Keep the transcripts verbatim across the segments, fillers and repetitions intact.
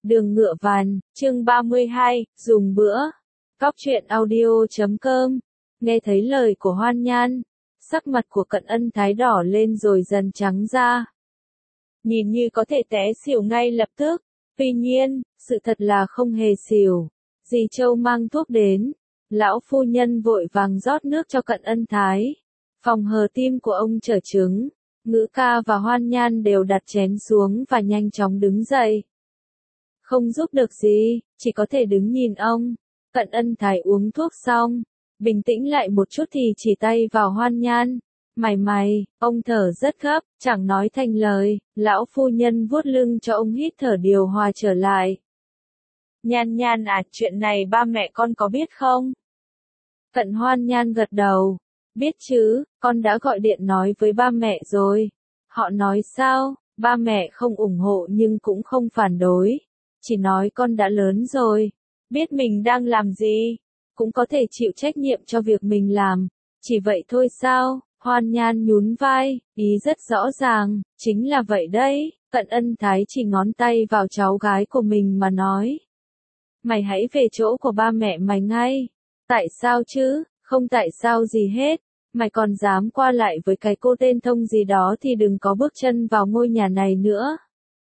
Đường Ngựa Vàn, chương ba mươi hai, dùng bữa. Cóc truyện audio chấm com. Nghe thấy lời của Hoan Nhan, sắc mặt của Cận Ân Thái đỏ lên rồi dần trắng ra. Nhìn như có thể té xỉu ngay lập tức, tuy nhiên, sự thật là không hề xỉu. Dì Châu mang thuốc đến, lão phu nhân vội vàng rót nước cho Cận Ân Thái. Phòng hờ tim của ông trở trứng, Ngữ Ca và Hoan Nhan đều đặt chén xuống và nhanh chóng đứng dậy. Không giúp được gì, chỉ có thể đứng nhìn ông. Cận Ân Thái uống thuốc xong, bình tĩnh lại một chút thì chỉ tay vào Hoan Nhan. Mày mày, ông thở rất gấp, chẳng nói thành lời, lão phu nhân vuốt lưng cho ông hít thở điều hòa trở lại. Nhan Nhan à, chuyện này ba mẹ con có biết không? Cận Hoan Nhan gật đầu. Biết chứ, con đã gọi điện nói với ba mẹ rồi. Họ nói sao? Ba mẹ không ủng hộ nhưng cũng không phản đối. Chỉ nói con đã lớn rồi, biết mình đang làm gì, cũng có thể chịu trách nhiệm cho việc mình làm. Chỉ vậy thôi sao? Hoan Nhan nhún vai, ý rất rõ ràng, chính là vậy đấy. Cận Ân Thái chỉ ngón tay vào cháu gái của mình mà nói. Mày hãy về chỗ của ba mẹ mày ngay. Tại sao chứ? Không tại sao gì hết. Mày còn dám qua lại với cái cô tên Thông gì đó thì đừng có bước chân vào ngôi nhà này nữa.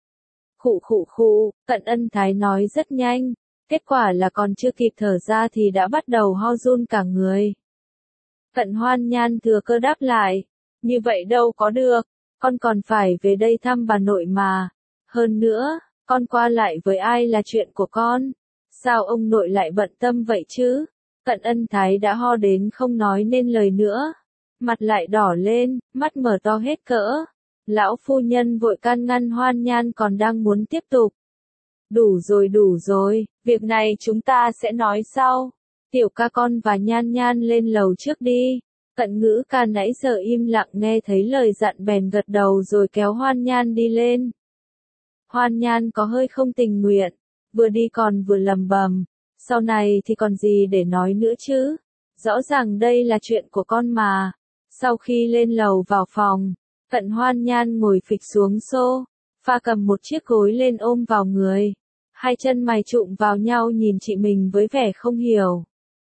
Khụ khụ khụ, Cận Ân Thái nói rất nhanh, kết quả là còn chưa kịp thở ra thì đã bắt đầu ho run cả người. Cận Hoan Nhan thừa cơ đáp lại, như vậy đâu có được, con còn phải về đây thăm bà nội mà. Hơn nữa, con qua lại với ai là chuyện của con, sao ông nội lại bận tâm vậy chứ? Cận Ân Thái đã ho đến không nói nên lời nữa, mặt lại đỏ lên, mắt mở to hết cỡ. Lão phu nhân vội can ngăn Hoan Nhan còn đang muốn tiếp tục. Đủ rồi đủ rồi, việc này chúng ta sẽ nói sau. Tiểu ca con và Nhan Nhan lên lầu trước đi. Cận Ngữ Ca nãy giờ im lặng nghe thấy lời dặn bèn gật đầu rồi kéo Hoan Nhan đi lên. Hoan Nhan có hơi không tình nguyện, vừa đi còn vừa lầm bầm. Sau này thì còn gì để nói nữa chứ? Rõ ràng đây là chuyện của con mà. Sau khi lên lầu vào phòng, Cận Hoan Nhan ngồi phịch xuống xô, pha cầm một chiếc gối lên ôm vào người. Hai chân mày trụm vào nhau nhìn chị mình với vẻ không hiểu.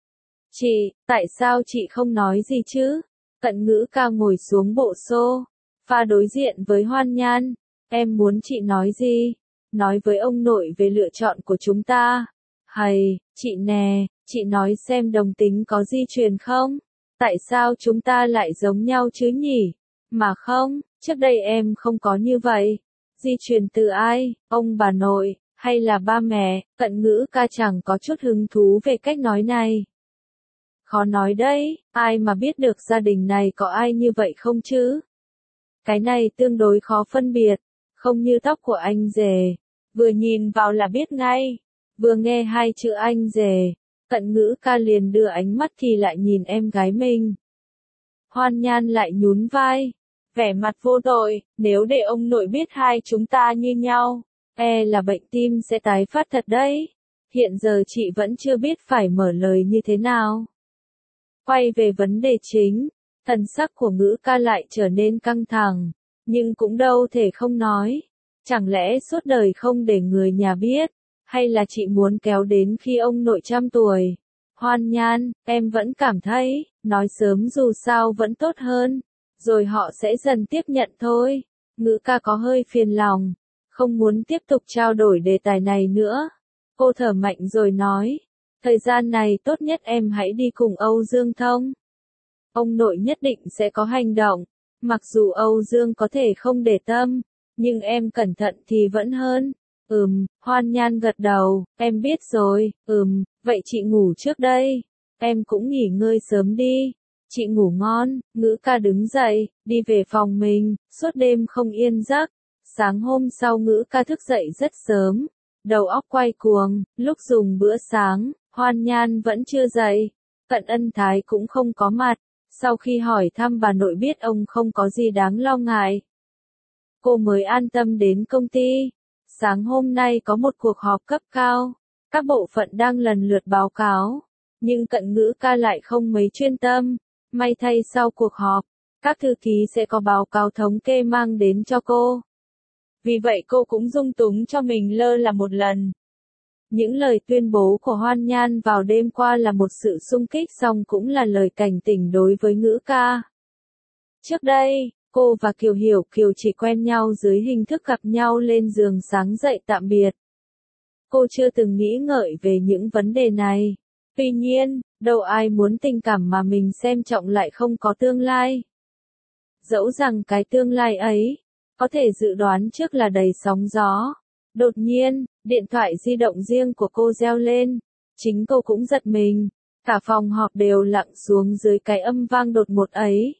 Chị, tại sao chị không nói gì chứ? Cận Ngữ Ca ngồi xuống bộ xô, pha đối diện với Hoan Nhan. Em muốn chị nói gì? Nói với ông nội về lựa chọn của chúng ta. Hay, chị nè, chị nói xem đồng tính có di truyền không? Tại sao chúng ta lại giống nhau chứ nhỉ? Mà không, trước đây em không có như vậy. Di truyền từ ai, ông bà nội, hay là ba mẹ? Cận Ngữ Ca chẳng có chút hứng thú về cách nói này. Khó nói đấy, ai mà biết được gia đình này có ai như vậy không chứ? Cái này tương đối khó phân biệt, không như tóc của anh rể, vừa nhìn vào là biết ngay. Vừa nghe hai chữ anh rể, Cận Ngữ Ca liền đưa ánh mắt thì lại nhìn em gái mình. Hoan Nhan lại nhún vai, vẻ mặt vô tội, nếu để ông nội biết hai chúng ta như nhau, e là bệnh tim sẽ tái phát thật đấy. Hiện giờ chị vẫn chưa biết phải mở lời như thế nào. Quay về vấn đề chính, thần sắc của Ngữ Ca lại trở nên căng thẳng, nhưng cũng đâu thể không nói. Chẳng lẽ suốt đời không để người nhà biết, hay là chị muốn kéo đến khi ông nội trăm tuổi? Hoan Nhan, em vẫn cảm thấy, nói sớm dù sao vẫn tốt hơn, rồi họ sẽ dần tiếp nhận thôi. Ngữ Ca có hơi phiền lòng, không muốn tiếp tục trao đổi đề tài này nữa. Cô thở mạnh rồi nói, thời gian này tốt nhất em hãy đi cùng Âu Dương Thông. Ông nội nhất định sẽ có hành động, mặc dù Âu Dương có thể không để tâm, nhưng em cẩn thận thì vẫn hơn. Ừm, Hoan Nhan gật đầu, em biết rồi, ừm, vậy chị ngủ trước đây. Em cũng nghỉ ngơi sớm đi. Chị ngủ ngon. Ngữ Ca đứng dậy, đi về phòng mình, suốt đêm không yên giấc. Sáng hôm sau Ngữ Ca thức dậy rất sớm, đầu óc quay cuồng, lúc dùng bữa sáng, Hoan Nhan vẫn chưa dậy. Cận Ân Thái cũng không có mặt, sau khi hỏi thăm bà nội biết ông không có gì đáng lo ngại, cô mới an tâm đến công ty. Sáng hôm nay có một cuộc họp cấp cao, các bộ phận đang lần lượt báo cáo, nhưng Cận Ngữ Ca lại không mấy chuyên tâm. May thay sau cuộc họp, các thư ký sẽ có báo cáo thống kê mang đến cho cô. vì vậy cô cũng dung túng cho mình lơ là một lần. Những lời tuyên bố của Hoan Nhan vào đêm qua là một sự xung kích song cũng là lời cảnh tỉnh đối với Ngữ Ca. Trước đây, cô và Kiều Hiểu Kiều chỉ quen nhau dưới hình thức gặp nhau lên giường sáng dậy tạm biệt. Cô chưa từng nghĩ ngợi về những vấn đề này. Tuy nhiên, đâu ai muốn tình cảm mà mình xem trọng lại không có tương lai. Dẫu rằng cái tương lai ấy, có thể dự đoán trước là đầy sóng gió. Đột nhiên, điện thoại di động riêng của cô reo lên. Chính cô cũng giật mình. Cả phòng họp đều lặng xuống dưới cái âm vang đột ngột ấy.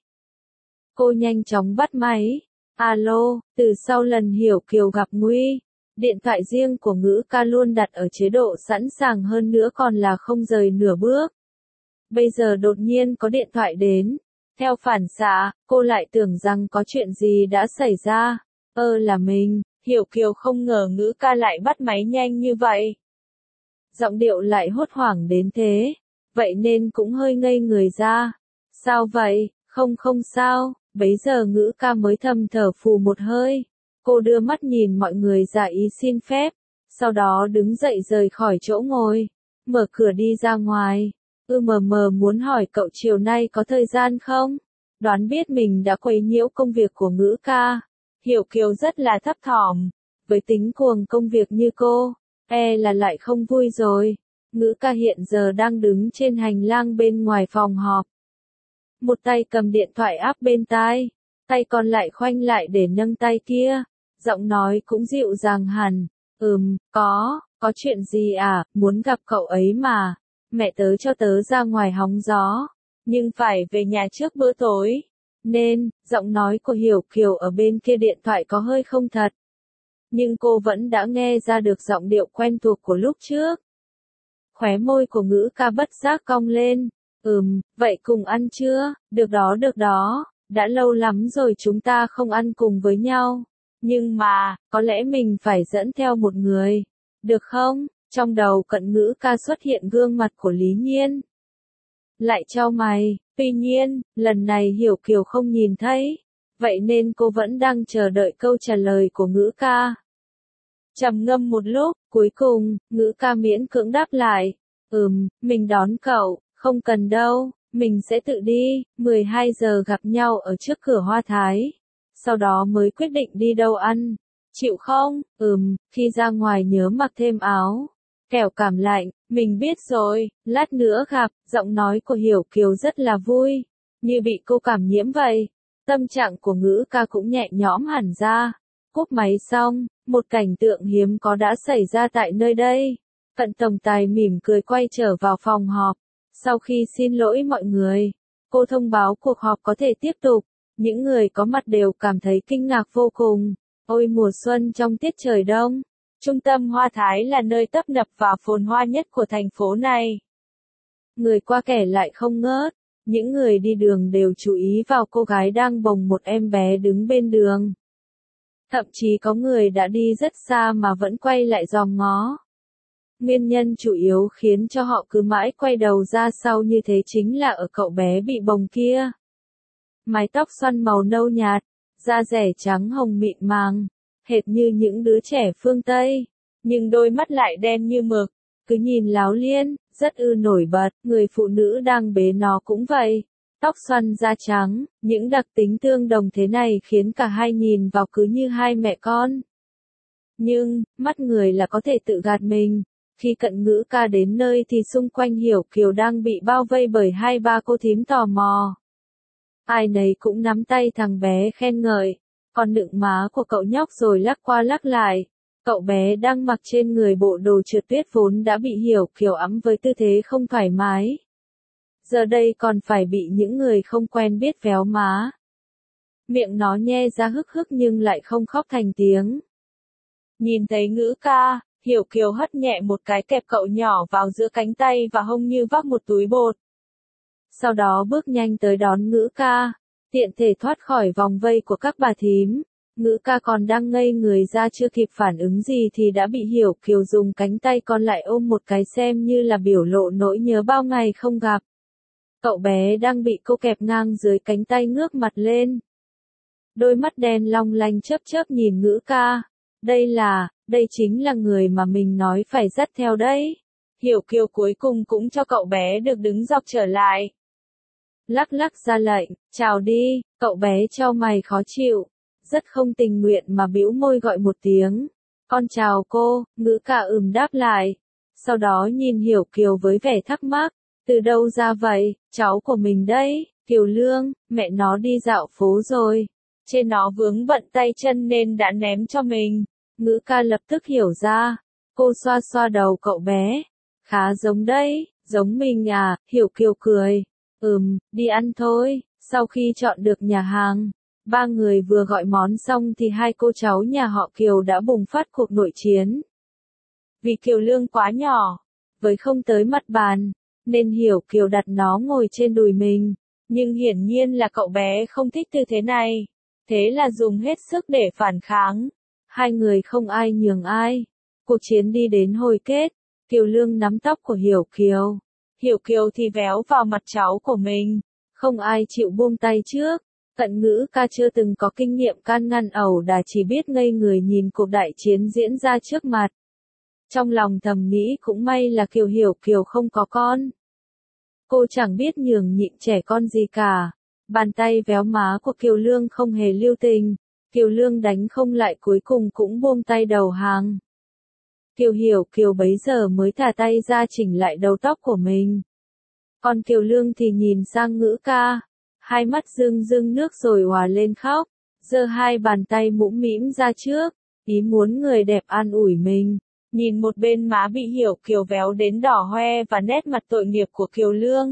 Cô nhanh chóng bắt máy. Alo, từ sau lần Hiểu Kiều gặp nguy, điện thoại riêng của Ngữ Ca luôn đặt ở chế độ sẵn sàng, hơn nữa còn là không rời nửa bước. Bây giờ đột nhiên có điện thoại đến. Theo phản xạ, cô lại tưởng rằng có chuyện gì đã xảy ra. Ơ là mình, Hiểu Kiều không ngờ Ngữ Ca lại bắt máy nhanh như vậy. Giọng điệu lại hốt hoảng đến thế. Vậy nên cũng hơi ngây người ra. Sao vậy? Không không sao. Bấy giờ Ngữ Ca mới thầm thở phù một hơi. Cô đưa mắt nhìn mọi người ra ý xin phép. Sau đó đứng dậy rời khỏi chỗ ngồi. Mở cửa đi ra ngoài. Ư mờ mờ muốn hỏi cậu chiều nay có thời gian không? Đoán biết mình đã quấy nhiễu công việc của Ngữ Ca. Hiểu Kiều rất là thấp thỏm. Với tính cuồng công việc như cô, e là lại không vui rồi. Ngữ Ca hiện giờ đang đứng trên hành lang bên ngoài phòng họp. Một tay cầm điện thoại áp bên tai, tay còn lại khoanh lại để nâng tay kia. Giọng nói cũng dịu dàng hẳn. Ừm, có, có chuyện gì à, muốn gặp cậu ấy mà. Mẹ tớ cho tớ ra ngoài hóng gió, nhưng phải về nhà trước bữa tối. Nên, giọng nói của Hiểu Kiều ở bên kia điện thoại có hơi không thật. Nhưng cô vẫn đã nghe ra được giọng điệu quen thuộc của lúc trước. Khóe môi của Ngữ Ca bất giác cong lên. Ừm, vậy cùng ăn chưa? Được đó được đó, đã lâu lắm rồi chúng ta không ăn cùng với nhau. Nhưng mà, có lẽ mình phải dẫn theo một người. Được không? Trong đầu Cận Ngữ Ca xuất hiện gương mặt của Lý Nhiên. Lại chau mày, tuy nhiên, lần này Hiểu Kiều không nhìn thấy. Vậy nên cô vẫn đang chờ đợi câu trả lời của Ngữ Ca. Trầm ngâm một lúc, cuối cùng, Ngữ Ca miễn cưỡng đáp lại. Ừm, mình đón cậu, không cần đâu, mình sẽ tự đi. mười hai giờ gặp nhau ở trước cửa Hoa Thái. Sau đó mới quyết định đi đâu ăn. Chịu không? Ừm, khi ra ngoài nhớ mặc thêm áo. Kẻo cảm lạnh, mình biết rồi, lát nữa gặp. Giọng nói của Hiểu Kiều rất là vui, như bị cô cảm nhiễm vậy. Tâm trạng của Ngữ Ca cũng nhẹ nhõm hẳn ra. Cúp máy xong, một cảnh tượng hiếm có đã xảy ra tại nơi đây. Cận tổng tài mỉm cười quay trở vào phòng họp. Sau khi xin lỗi mọi người, cô thông báo cuộc họp có thể tiếp tục. Những người có mặt đều cảm thấy kinh ngạc vô cùng. Ôi mùa xuân trong tiết trời đông. Trung tâm Hoa Thái là nơi tấp nập và phồn hoa nhất của thành phố này. Người qua kẻ lại không ngớt. Những người đi đường đều chú ý vào cô gái đang bồng một em bé đứng bên đường. Thậm chí có người đã đi rất xa mà vẫn quay lại dòm ngó. Nguyên nhân chủ yếu khiến cho họ cứ mãi quay đầu ra sau như thế chính là ở cậu bé bị bồng kia. Mái tóc xoăn màu nâu nhạt, da dẻ trắng hồng mịn màng, hệt như những đứa trẻ phương Tây, nhưng đôi mắt lại đen như mực, cứ nhìn láo liên, rất ư nổi bật. Người phụ nữ đang bế nó cũng vậy, tóc xoăn da trắng, những đặc tính tương đồng thế này khiến cả hai nhìn vào cứ như hai mẹ con. Nhưng, mắt người là có thể tự gạt mình. Khi Cận Ngữ Ca đến nơi thì xung quanh Hiểu Kiều đang bị bao vây bởi hai ba cô thím tò mò. Ai nấy cũng nắm tay thằng bé khen ngợi, còn nựng má của cậu nhóc rồi lắc qua lắc lại. Cậu bé đang mặc trên người bộ đồ trượt tuyết vốn đã bị Hiểu Kiều ẵm với tư thế không thoải mái. Giờ đây còn phải bị những người không quen biết véo má. Miệng nó nhe ra hức hức nhưng lại không khóc thành tiếng. Nhìn thấy Ngữ Ca, Hiểu Kiều hất nhẹ một cái kẹp cậu nhỏ vào giữa cánh tay và hông như vác một túi bột. Sau đó bước nhanh tới đón Ngữ Ca, tiện thể thoát khỏi vòng vây của các bà thím. Ngữ Ca còn đang ngây người ra chưa kịp phản ứng gì thì đã bị Hiểu Kiều dùng cánh tay còn lại ôm một cái xem như là biểu lộ nỗi nhớ bao ngày không gặp. Cậu bé đang bị cô kẹp ngang dưới cánh tay ngước mặt lên. Đôi mắt đen long lanh chớp chớp nhìn Ngữ Ca. Đây là, đây chính là người mà mình nói phải dắt theo đấy. Hiểu Kiều cuối cùng cũng cho cậu bé được đứng dọc trở lại. Lắc lắc ra lệnh, chào đi, cậu bé trao mày khó chịu. Rất không tình nguyện mà bĩu môi gọi một tiếng. Con chào cô, Ngữ Ca ừm đáp lại. Sau đó nhìn Hiểu Kiều với vẻ thắc mắc. Từ đâu ra vậy, cháu của mình đấy, Kiều Lương, mẹ nó đi dạo phố rồi. Trên nó vướng bận tay chân nên đã ném cho mình. Ngữ Ca lập tức hiểu ra. Cô xoa xoa đầu cậu bé. Khá giống đấy, giống mình à, Hiểu Kiều cười. Ừm, đi ăn thôi. Sau khi chọn được nhà hàng, ba người vừa gọi món xong thì hai cô cháu nhà họ Kiều đã bùng phát cuộc nội chiến. Vì Kiều Lương quá nhỏ, với không tới mặt bàn, nên Hiểu Kiều đặt nó ngồi trên đùi mình. Nhưng hiển nhiên là cậu bé không thích tư thế này. Thế là dùng hết sức để phản kháng. Hai người không ai nhường ai. Cuộc chiến đi đến hồi kết. Kiều Lương nắm tóc của Hiểu Kiều. Hiểu Kiều thì véo vào mặt cháu của mình. Không ai chịu buông tay trước. Cận Ngữ Ca chưa từng có kinh nghiệm can ngăn ẩu đả, chỉ biết ngây người nhìn cuộc đại chiến diễn ra trước mặt. Trong lòng thầm nghĩ cũng may là Kiều Hiểu Kiều không có con. Cô chẳng biết nhường nhịn trẻ con gì cả. Bàn tay véo má của Kiều Lương không hề lưu tình. Kiều Lương đánh không lại, cuối cùng cũng buông tay đầu hàng. Kiều Hiểu Kiều bấy giờ mới thả tay ra chỉnh lại đầu tóc của mình. Còn Kiều Lương thì nhìn sang Ngữ Ca. Hai mắt rưng rưng nước rồi òa lên khóc. Giơ hai bàn tay mũm mĩm ra trước. Ý muốn người đẹp an ủi mình. Nhìn một bên má bị Hiểu Kiều véo đến đỏ hoe và nét mặt tội nghiệp của Kiều Lương.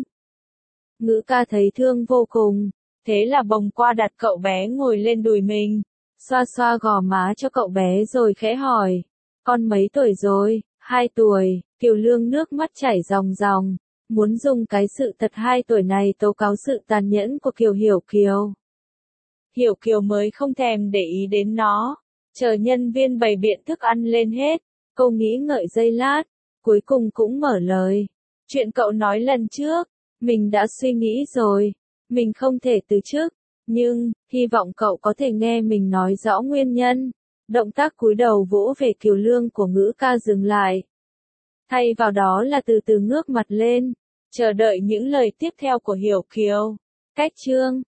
Ngữ Ca thấy thương vô cùng. Thế là bồng qua đặt cậu bé ngồi lên đùi mình. Xoa xoa gò má cho cậu bé rồi khẽ hỏi. Con mấy tuổi rồi? Hai tuổi. Kiều Lương nước mắt chảy ròng ròng. Muốn dùng cái sự thật hai tuổi này tố cáo sự tàn nhẫn của Kiều Hiểu Kiều. Hiểu Kiều mới không thèm để ý đến nó. Chờ nhân viên bày biện thức ăn lên hết. Cô nghĩ ngợi giây lát. Cuối cùng cũng mở lời. Chuyện cậu nói lần trước. Mình đã suy nghĩ rồi. Mình không thể từ chức. Nhưng, hy vọng cậu có thể nghe mình nói rõ nguyên nhân. Động tác cúi đầu vỗ về Kiều Lương của Ngữ Ca dừng lại. Thay vào đó là từ từ ngước mặt lên. Chờ đợi những lời tiếp theo của Hiểu Kiều. Cách chương